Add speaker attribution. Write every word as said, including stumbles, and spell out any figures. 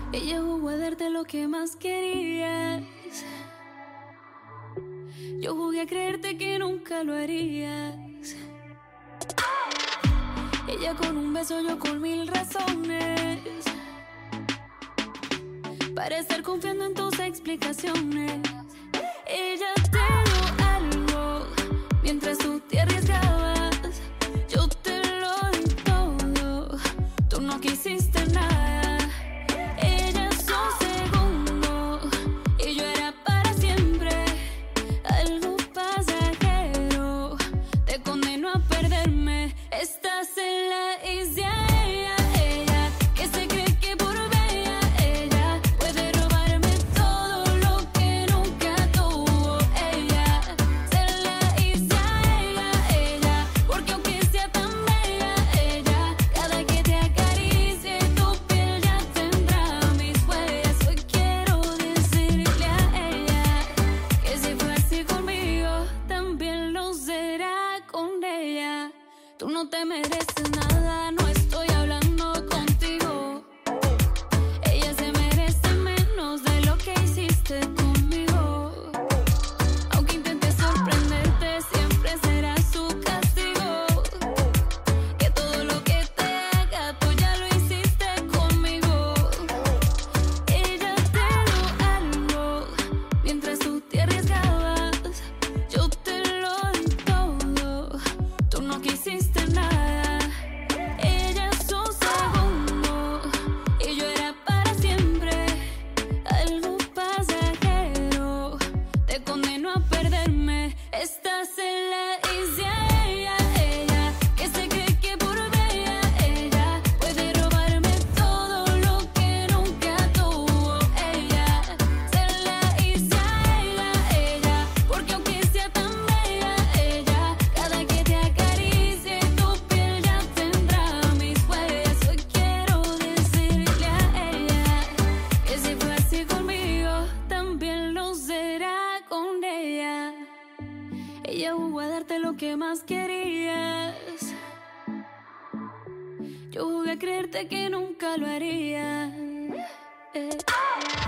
Speaker 1: Ella jugó a darte lo que más querías. Yo jugué a creerte que nunca lo harías. Ella con un beso, yo con mil razones para estar confiando en tus explicaciones. Ella te dio algo mientras tú te arriesgabas. Yo te lo di todo, tú no quisiste nada. Ella es un segundo y yo era para siempre. Algo pasajero te condenó a perderme. Estás en la isla. Ella, ella, que se cree que por bella ella puede robarme todo lo que nunca tuvo. Ella, se la isla. Ella, ella, porque aunque sea tan bella ella, cada que te acaricie tu piel ya tendrá mis huellas. Hoy quiero decirle a ella que si fue así conmigo, también lo será con ella. Tú no te mereces nada, no estoy hablando contigo. Ella se merece menos de lo que hiciste conmigo. Aunque intentes sorprenderte, siempre será su castigo. Que todo lo que te haga, tú ya lo hiciste conmigo. Ella te dio algo mientras tú te arriesgabas. Yo te lo di todo, tú no quisiste nada. Ella es un segundo y yo era para siempre. Algo pasajero te condenó a perderme. Estás en la isla. Ella, ella, que se cree que por bella ella puede robarme todo lo que nunca tuvo. Ella, se la isla. Ella, ella, porque aunque sea tan bella ella, cada que te acaricie tu piel ya tendrá mis huellas. Hoy quiero decirle a ella que si fue así conmigo, también lo será con ella. Ella jugó a darte lo que más querías. Yo jugué a creerte que nunca lo haría. Eh.